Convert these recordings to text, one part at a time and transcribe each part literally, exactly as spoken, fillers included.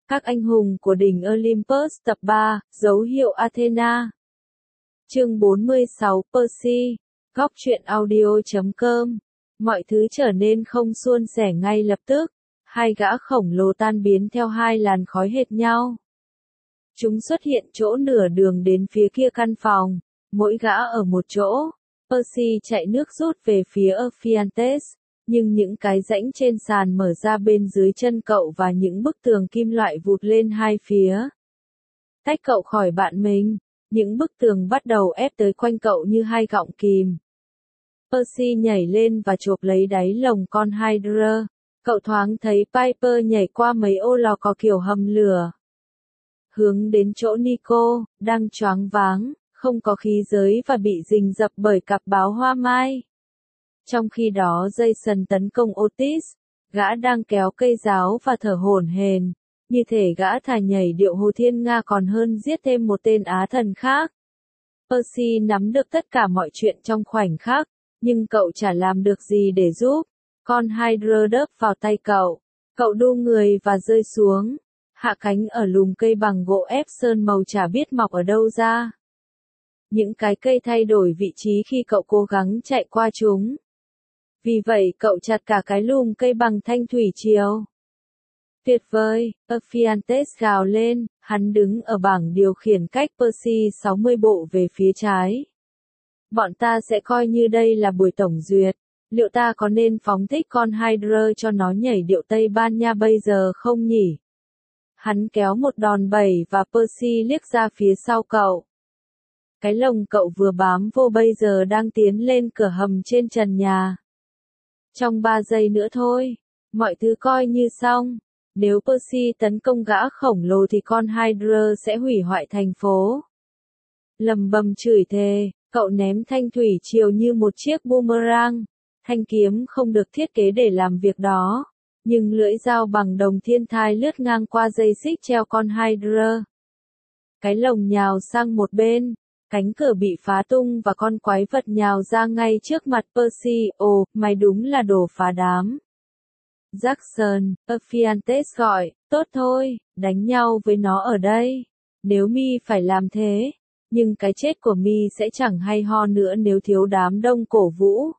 Các anh hùng của đỉnh Olympus tập ba, dấu hiệu Athena. Chương bốn mươi sáu, Percy, góc truyện audio chấm com. Mọi thứ trở nên không suôn sẻ ngay lập tức, hai gã khổng lồ tan biến theo hai làn khói hệt nhau. Chúng xuất hiện chỗ nửa đường đến phía kia căn phòng, mỗi gã ở một chỗ. Percy chạy nước rút về phía Ephiantes, nhưng những cái rãnh trên sàn mở ra bên dưới chân cậu và những bức tường kim loại vụt lên hai phía. Tách cậu khỏi bạn mình, những bức tường bắt đầu ép tới quanh cậu như hai gọng kìm. Percy nhảy lên và chộp lấy đáy lồng con Hydra. Cậu thoáng thấy Piper nhảy qua mấy ô lò có kiểu hầm lửa, hướng đến chỗ Nico, đang choáng váng, không có khí giới và bị rình rập bởi cặp báo hoa mai. Trong khi đó Jason tấn công Otis, gã đang kéo cây giáo và thở hổn hển, như thể gã thà nhảy điệu Hồ Thiên Nga còn hơn giết thêm một tên Á thần khác. Percy nắm được tất cả mọi chuyện trong khoảnh khắc, nhưng cậu chả làm được gì để giúp. Con Hydra đớp vào tay cậu, cậu đu người và rơi xuống, hạ cánh ở lùm cây bằng gỗ ép sơn màu chả biết mọc ở đâu ra. Những cái cây thay đổi vị trí khi cậu cố gắng chạy qua chúng. Vì vậy cậu chặt cả cái lùm cây bằng thanh thủy triều. Tuyệt vời, Ephiantes gào lên, hắn đứng ở bảng điều khiển cách Percy sáu mươi bộ về phía trái. Bọn ta sẽ coi như đây là buổi tổng duyệt, liệu ta có nên phóng thích con Hydra cho nó nhảy điệu Tây Ban Nha bây giờ không nhỉ? Hắn kéo một đòn bẩy và Percy liếc ra phía sau cậu. Cái lồng cậu vừa bám vô bây giờ đang tiến lên cửa hầm trên trần nhà. Trong ba giây nữa thôi, mọi thứ coi như xong. Nếu Percy tấn công gã khổng lồ thì con Hydra sẽ hủy hoại thành phố. Lầm bầm chửi thề, cậu ném thanh thủy triều như một chiếc boomerang. Thanh kiếm không được thiết kế để làm việc đó, nhưng lưỡi dao bằng đồng thiên thai lướt ngang qua dây xích treo con Hydra. Cái lồng nhào sang một bên, cánh cửa bị phá tung và con quái vật nhào ra ngay trước mặt Percy. Ồ, mày đúng là đồ phá đám. Jackson, Ephiantes gọi, tốt thôi, đánh nhau với nó ở đây. Nếu mi phải làm thế, nhưng cái chết của mi sẽ chẳng hay ho nữa nếu thiếu đám đông cổ vũ.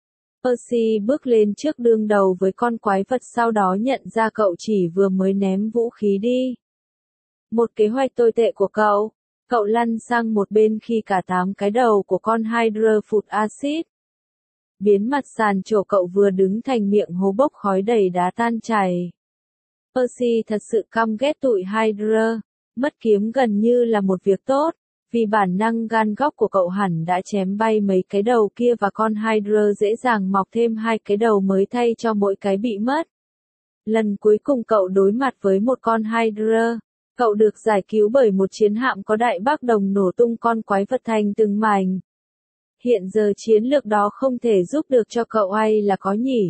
Percy bước lên trước đương đầu với con quái vật, sau đó nhận ra cậu chỉ vừa mới ném vũ khí đi. Một kế hoạch tồi tệ của cậu. Cậu lăn sang một bên khi cả tám cái đầu của con Hydra phụt axit. Biến mặt sàn chỗ cậu vừa đứng thành miệng hố bốc khói đầy đá tan chảy. Percy thật sự căm ghét tụi Hydra. Mất kiếm gần như là một việc tốt, vì bản năng gan góc của cậu hẳn đã chém bay mấy cái đầu kia và con Hydra dễ dàng mọc thêm hai cái đầu mới thay cho mỗi cái bị mất. Lần cuối cùng cậu đối mặt với một con Hydra, cậu được giải cứu bởi một chiến hạm có đại bác đồng nổ tung con quái vật thành từng mảnh. Hiện giờ chiến lược đó không thể giúp được cho cậu hay là có nhỉ?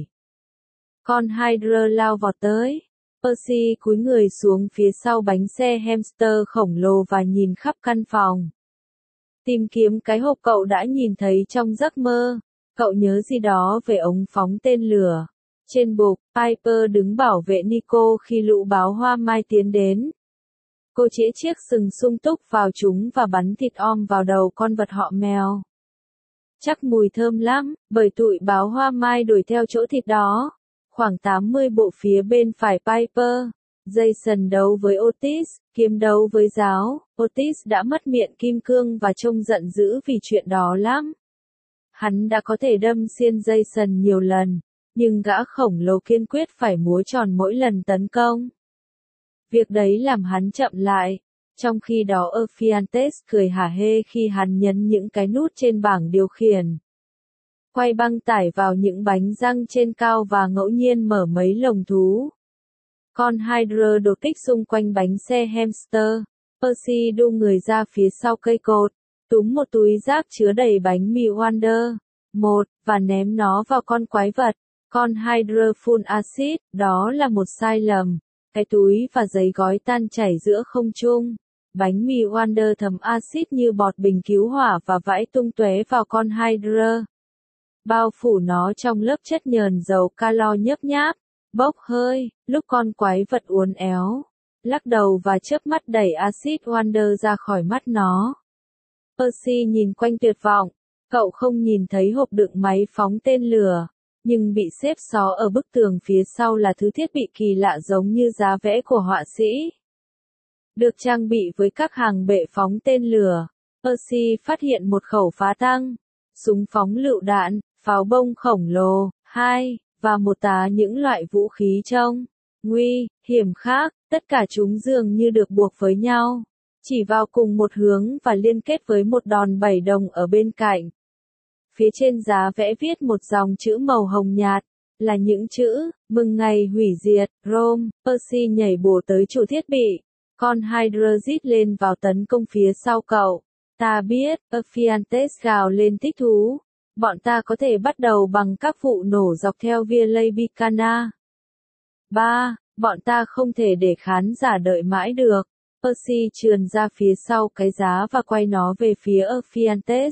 Con Hydra lao vọt tới. Percy cúi người xuống phía sau bánh xe hamster khổng lồ và nhìn khắp căn phòng. Tìm kiếm cái hộp cậu đã nhìn thấy trong giấc mơ. Cậu nhớ gì đó về ống phóng tên lửa. Trên bục, Piper đứng bảo vệ Nico khi lũ báo hoa mai tiến đến. Cô chĩa chiếc sừng sung túc vào chúng và bắn thịt om vào đầu con vật họ mèo. Chắc mùi thơm lắm, bởi tụi báo hoa mai đuổi theo chỗ thịt đó. Khoảng tám mươi bộ phía bên phải Piper. Jason đấu với Otis, kiếm đấu với giáo. Otis đã mất miệng kim cương và trông giận dữ vì chuyện đó lắm. Hắn đã có thể đâm xiên Jason nhiều lần, nhưng gã khổng lồ kiên quyết phải múa tròn mỗi lần tấn công. Việc đấy làm hắn chậm lại. Trong khi đó Ephiantes cười hả hê khi hắn nhấn những cái nút trên bảng điều khiển. Quay băng tải vào những bánh răng trên cao và ngẫu nhiên mở mấy lồng thú. Con Hydra đột kích xung quanh bánh xe hamster. Percy đu người ra phía sau cây cột, túm một túi rác chứa đầy bánh mì Wonder. Một, và ném nó vào con quái vật. Con Hydra phun axit, đó là một sai lầm. Cái túi và giấy gói tan chảy giữa không trung. Bánh mì Wonder thấm axit như bọt bình cứu hỏa và vãi tung tóe vào con Hydra. Bao phủ nó trong lớp chất nhờn dầu calo nhớp nháp, bốc hơi, lúc con quái vật uốn éo. lắc đầu và chớp mắt đẩy Acid Wonder ra khỏi mắt nó. Percy nhìn quanh tuyệt vọng, cậu không nhìn thấy hộp đựng máy phóng tên lửa, nhưng bị xếp xó ở bức tường phía sau là thứ thiết bị kỳ lạ giống như giá vẽ của họa sĩ. Được trang bị với các hàng bệ phóng tên lửa, Percy phát hiện một khẩu phá tăng, súng phóng lựu đạn, pháo bông khổng lồ, hai, và một tá những loại vũ khí trông nguy hiểm khác, tất cả chúng dường như được buộc với nhau, chỉ vào cùng một hướng và liên kết với một đòn bẩy đồng ở bên cạnh. Phía trên giá vẽ viết một dòng chữ màu hồng nhạt, là những chữ, mừng ngày hủy diệt, Rome. Percy nhảy bổ tới chủ thiết bị, con Hydra rít lên vào tấn công phía sau cậu. Ta biết, Ephiantes gào lên thích thú. Bọn ta có thể bắt đầu bằng các vụ nổ dọc theo Via Leibicana. ba. Bọn ta không thể để khán giả đợi mãi được. Percy trườn ra phía sau cái giá và quay nó về phía Ephiantes.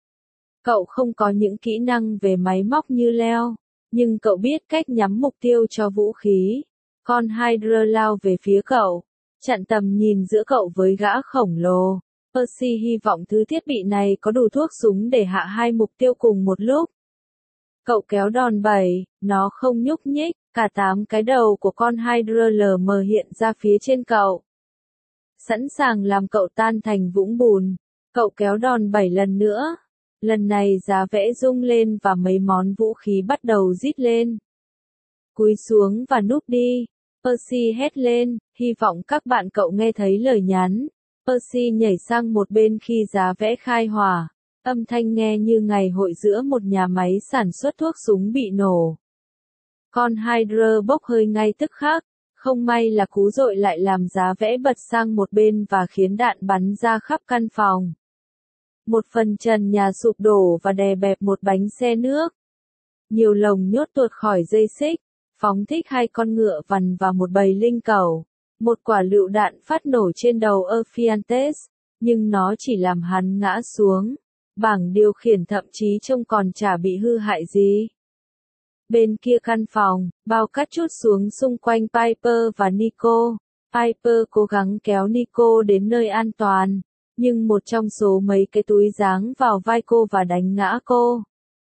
Cậu không có những kỹ năng về máy móc như Leo, nhưng cậu biết cách nhắm mục tiêu cho vũ khí. Con Hydra lao về phía cậu, chặn tầm nhìn giữa cậu với gã khổng lồ. Percy hy vọng thứ thiết bị này có đủ thuốc súng để hạ hai mục tiêu cùng một lúc. Cậu kéo đòn bẩy, nó không nhúc nhích, cả tám cái đầu của con Hydra lờ mờ hiện ra phía trên cậu. Sẵn sàng làm cậu tan thành vũng bùn. Cậu kéo đòn bẩy lần nữa. Lần này giá vẽ rung lên và mấy món vũ khí bắt đầu rít lên. Cúi xuống và núp đi. Percy hét lên, hy vọng các bạn cậu nghe thấy lời nhắn. Percy nhảy sang một bên khi giá vẽ khai hỏa. Âm thanh nghe như ngày hội giữa một nhà máy sản xuất thuốc súng bị nổ. Con Hydra bốc hơi ngay tức khắc. Không may là cú dội lại làm giá vẽ bật sang một bên và khiến đạn bắn ra khắp căn phòng. Một phần trần nhà sụp đổ và đè bẹp một bánh xe nước. Nhiều lồng nhốt tuột khỏi dây xích, phóng thích hai con ngựa vằn và một bầy linh cẩu. Một quả lựu đạn phát nổ trên đầu Ephiantes, nhưng nó chỉ làm hắn ngã xuống. Bảng điều khiển thậm chí trông còn chả bị hư hại gì. Bên kia căn phòng, bao cát trút xuống xung quanh Piper và Nico. Piper cố gắng kéo Nico đến nơi an toàn, nhưng một trong số mấy cái túi giáng vào vai cô và đánh ngã cô.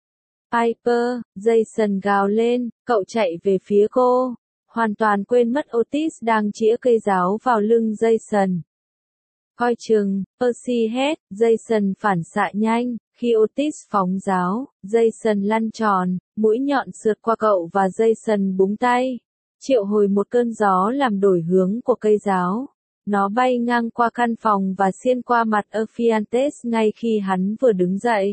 Piper, Jason gào lên, cậu chạy về phía cô, hoàn toàn quên mất Otis đang chĩa cây giáo vào lưng Jason. Coi chừng, Percy hét, Jason phản xạ nhanh, khi Otis phóng giáo, Jason lăn tròn, mũi nhọn sượt qua cậu và Jason búng tay, triệu hồi một cơn gió làm đổi hướng của cây giáo. Nó bay ngang qua căn phòng và xiên qua mặt Ephiantes ngay khi hắn vừa đứng dậy.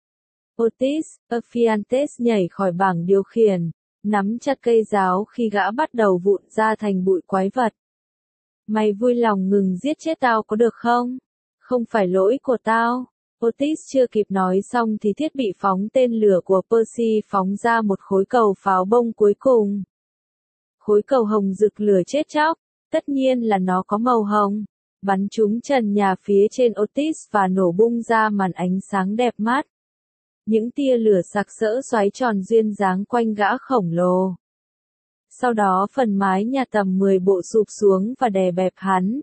Otis, Ephiantes nhảy khỏi bảng điều khiển, nắm chặt cây giáo khi gã bắt đầu vụn ra thành bụi quái vật. Mày vui lòng ngừng giết chết tao có được không? Không phải lỗi của tao. Otis chưa kịp nói xong thì thiết bị phóng tên lửa của Percy phóng ra một khối cầu pháo bông cuối cùng. Khối cầu hồng rực lửa chết chóc, tất nhiên là nó có màu hồng, bắn trúng trần nhà phía trên Otis và nổ bung ra màn ánh sáng đẹp mắt. Những tia lửa sặc sỡ xoáy tròn duyên dáng quanh gã khổng lồ. Sau đó phần mái nhà tầm mười bộ sụp xuống và đè bẹp hắn.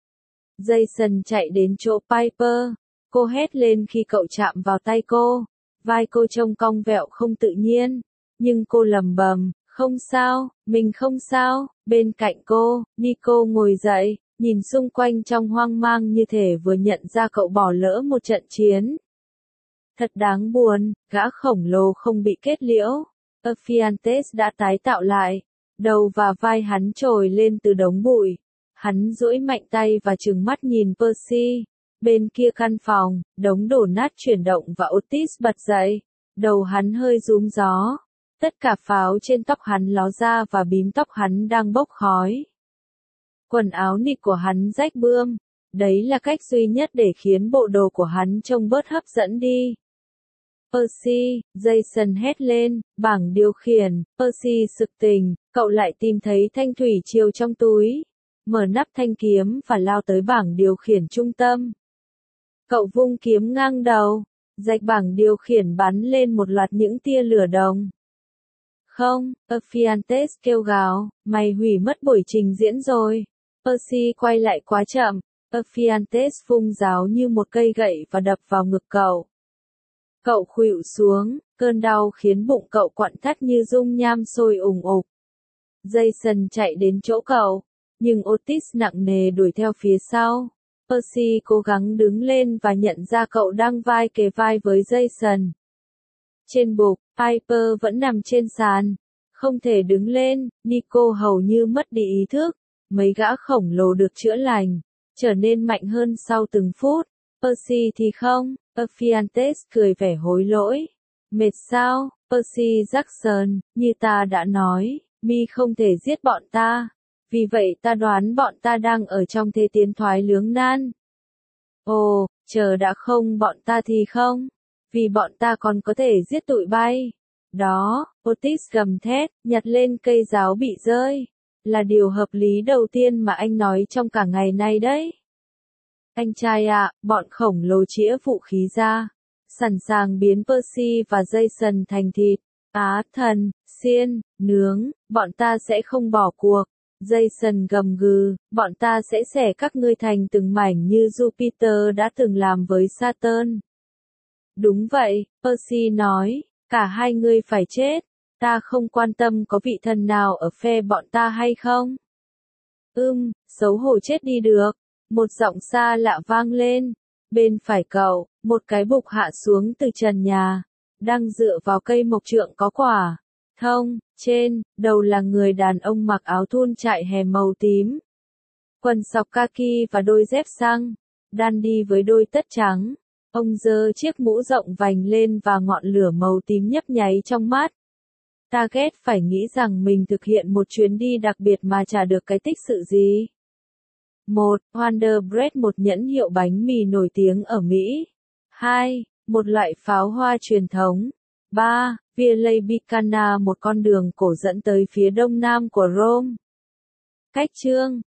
Jason chạy đến chỗ Piper. Cô hét lên khi cậu chạm vào tay cô. Vai cô trông cong vẹo không tự nhiên. Nhưng cô lầm bầm, không sao, mình không sao. Bên cạnh cô, Nico ngồi dậy, nhìn xung quanh trong hoang mang như thể vừa nhận ra cậu bỏ lỡ một trận chiến. Thật đáng buồn, gã khổng lồ không bị kết liễu. Ephiantes đã tái tạo lại. Đầu và vai hắn trồi lên từ đống bụi. Hắn duỗi mạnh tay và trừng mắt nhìn Percy. Bên kia căn phòng, đống đổ nát chuyển động và Otis bật dậy. Đầu hắn hơi rúm gió. Tất cả pháo trên tóc hắn ló ra và bím tóc hắn đang bốc khói. Quần áo nịt của hắn rách bươm. Đấy là cách duy nhất để khiến bộ đồ của hắn trông bớt hấp dẫn đi. Percy, Jason hét lên, bảng điều khiển. Percy sực tỉnh, cậu lại tìm thấy thanh thủy triều trong túi. Mở nắp thanh kiếm và lao tới bảng điều khiển trung tâm. Cậu vung kiếm ngang đầu, rạch bảng điều khiển bắn lên một loạt những tia lửa đồng. Không, Ephiantes kêu gào, mày hủy mất buổi trình diễn rồi. Percy quay lại quá chậm. Ephiantes vung giáo như một cây gậy và đập vào ngực cậu. Cậu khuỵu xuống, cơn đau khiến bụng cậu quặn thắt như dung nham sôi ùng ục. Jason chạy đến chỗ cậu, nhưng Otis nặng nề đuổi theo phía sau. Percy cố gắng đứng lên và nhận ra cậu đang vai kề vai với Jason. Trên bục, Piper vẫn nằm trên sàn, không thể đứng lên. Nico hầu như mất đi ý thức. Mấy gã khổng lồ được chữa lành, trở nên mạnh hơn sau từng phút. Percy thì không. Ephiantes cười vẻ hối lỗi. Mệt sao, Percy Jackson, như ta đã nói, mi không thể giết bọn ta. Vì vậy ta đoán bọn ta đang ở trong thế tiến thoái lưỡng nan. Ồ, chờ đã không bọn ta thì không. Vì bọn ta còn có thể giết tụi bay. Đó, Otis gầm thét, nhặt lên cây giáo bị rơi. Là điều hợp lý đầu tiên mà anh nói trong cả ngày nay đấy. Anh trai ạ, à, bọn khổng lồ chĩa vũ khí ra, sẵn sàng biến Percy và Jason thành thịt. Á thần, xiên, nướng, bọn ta sẽ không bỏ cuộc. Jason gầm gừ, bọn ta sẽ xẻ các ngươi thành từng mảnh như Jupiter đã từng làm với Saturn. Đúng vậy, Percy nói, cả hai ngươi phải chết. Ta không quan tâm có vị thần nào ở phe bọn ta hay không. Ưm, xấu hổ chết đi được. Một giọng xa lạ vang lên. Bên phải cậu, một cái bục hạ xuống từ trần nhà. Đang dựa vào cây mộc trượng có quả. Thông, trên, đầu là người đàn ông mặc áo thun trại hè màu tím. Quần sọc kaki và đôi dép xăng. Đan đi với đôi tất trắng. Ông giơ chiếc mũ rộng vành lên và ngọn lửa màu tím nhấp nháy trong mắt. Ta ghét phải nghĩ rằng mình thực hiện một chuyến đi đặc biệt mà chả được cái tích sự gì. một. Wonder Bread, một nhãn hiệu bánh mì nổi tiếng ở Mỹ. hai. Một loại pháo hoa truyền thống. ba. Via Leibicana, một con đường cổ dẫn tới phía đông nam của Rome. Cách chương